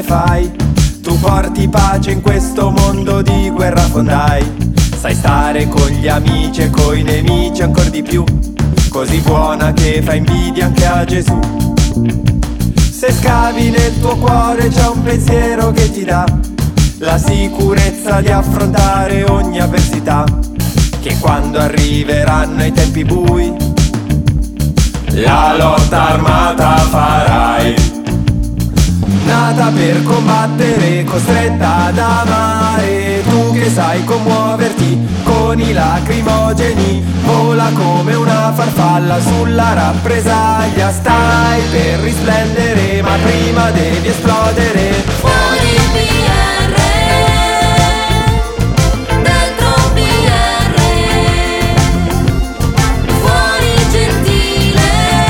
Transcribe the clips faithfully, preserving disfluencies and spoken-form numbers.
fai. Tu porti pace in questo mondo di guerra fondai. Sai stare con gli amici e coi nemici ancor di più, così buona che fa invidia anche a Gesù. Se scavi nel tuo cuore c'è un pensiero che ti dà la sicurezza di affrontare ogni avversità, che quando arriveranno i tempi bui la lotta armata farai. Nata per combattere, costretta ad amare, tu che sai commuoverti con i lacrimogeni, vola come una farfalla sulla rappresaglia. Stai per risplendere, ma prima devi esplodere. Fuori il B R, dentro B R, fuori gentile,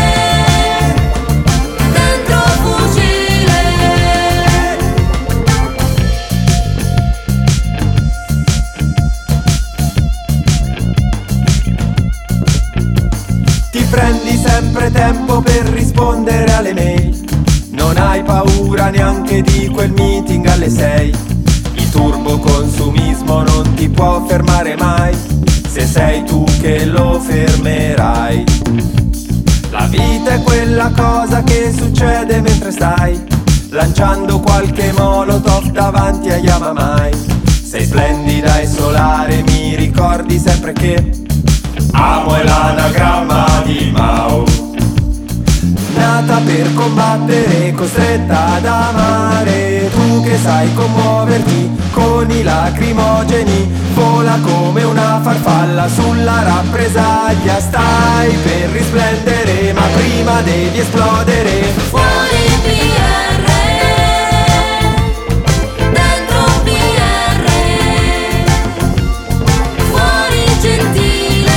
dentro fucile. Ti prendi sempre tempo per rispondere alle mail, non hai paura neanche di quel meeting alle sei. Il turboconsumismo non ti può fermare mai, se sei tu che lo fermerai. La vita è quella cosa che succede mentre stai lanciando qualche molotov davanti a Yamamai. Sei splendida e solare, mi ricordi sempre che amo è l'anagramma di Mao. Nata per combattere, costretta ad amare, tu che sai commuoverti con i lacrimogeni, vola come una farfalla sulla rappresaglia. Stai per risplendere, ma prima devi esplodere. Fuori il B R, dentro B R, fuori gentile,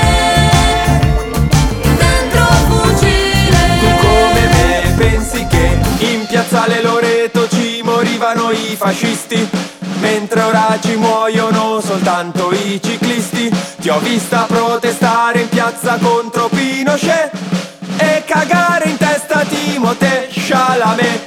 dentro fucile. Tu come me pensi che in piazzale Loreto ci morivano i fascisti, mentre ora ci muoiono soltanto i ciclisti? Ti ho vista protestare in piazza contro Pinochet e cagare in testa Timothée Chalamet.